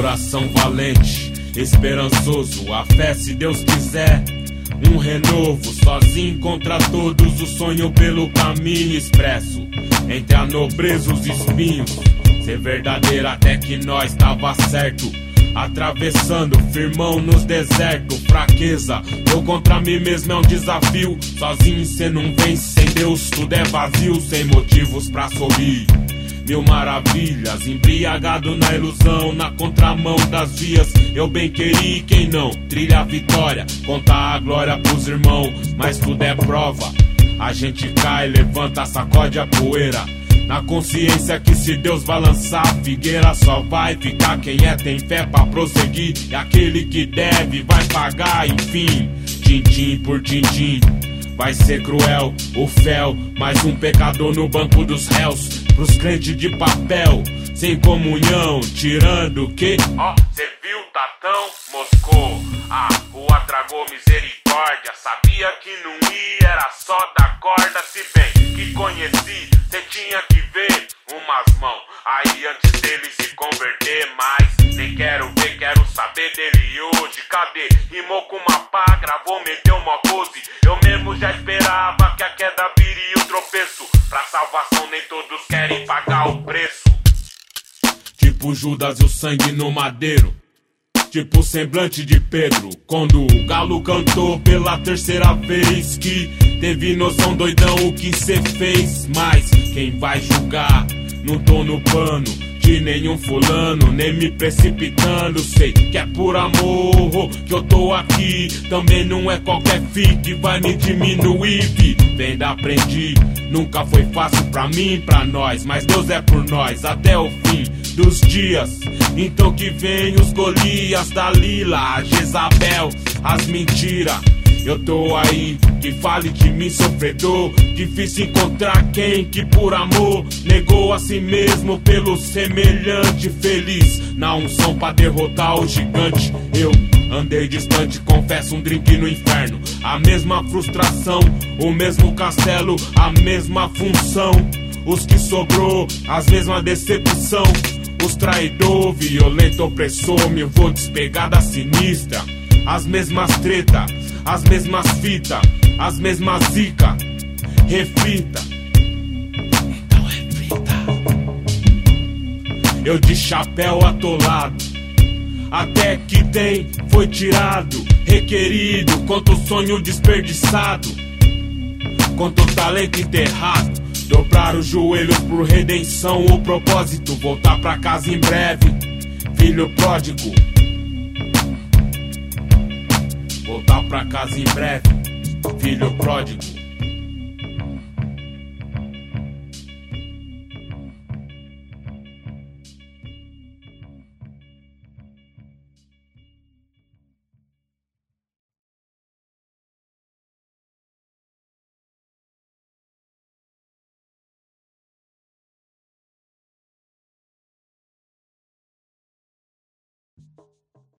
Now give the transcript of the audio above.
coração valente, esperançoso, a fé se Deus quiser. Um renovo, sozinho contra todos, o sonho pelo caminho expresso. Entre a nobreza os espinhos, ser verdadeiro até que nós tava certo. Atravessando, firmão nos desertos, fraqueza. Eu contra mim mesmo é um desafio. Sozinho cê não vence, sem Deus tudo é vazio. Sem motivos pra sorrir, mil maravilhas, embriagado na ilusão, na contramão das vias. Eu bem queria e quem não, trilha a vitória, contar a glória pros irmãos. Mas tudo é prova, a gente cai, levanta, sacode a poeira, na consciência que se Deus vai lançar a figueira, só vai ficar quem tem fé pra prosseguir. E aquele que deve vai pagar, enfim, tintim por tintim. Vai ser cruel, o fel, mais um pecador no banco dos réus. Pros crentes de papel, sem comunhão, tirando o que? Ó, cê viu, Tatão? Moscou. A rua tragou misericórdia. Sabia que não ia, era só da corda. Se bem que conheci, cê tinha que ver umas mãos aí antes dele se converter. Mas nem quero ver, quero saber dele hoje. Cadê? Rimou com uma pá, gravou, meteu uma pose. Eu mesmo já esperava que a queda viria o tropeço. Pra salvação nem todos querem pagar o preço. Tipo Judas e o sangue no madeiro, tipo o semblante de Pedro, quando o galo cantou pela terceira vez. Que teve noção, doidão, o que cê fez. Mas quem vai julgar? Não tô no pano de nenhum fulano, nem me precipitando. Sei que é por amor que eu tô aqui. Também não é qualquer fi que vai me diminuir. Vendo, aprendi, nunca foi fácil pra mim, pra nós, mas Deus é por nós até o fim dos dias. Então que vem os Golias, Dalila, a Jezabel, as mentiras. Eu tô aí, que fale de mim, sofredor. Difícil encontrar quem que por amor negou a si mesmo pelo semelhante. Feliz na unção pra derrotar o gigante. Eu andei distante, confesso, um drink no inferno. A mesma frustração, o mesmo castelo, a mesma função. Os que sobrou, as mesmas decepção. Os traidor, violento, opressor. Me vou despegar da sinistra. As mesmas treta, as mesmas fita, as mesmas zica. Reflita, então reflita. Eu de chapéu atolado, até que tem, foi tirado, requerido. Quanto sonho desperdiçado, quanto talento enterrado. Dobrar os joelhos por redenção, o propósito, voltar pra casa em breve. Filho pródigo, voltar pra casa em breve. Filho pródigo.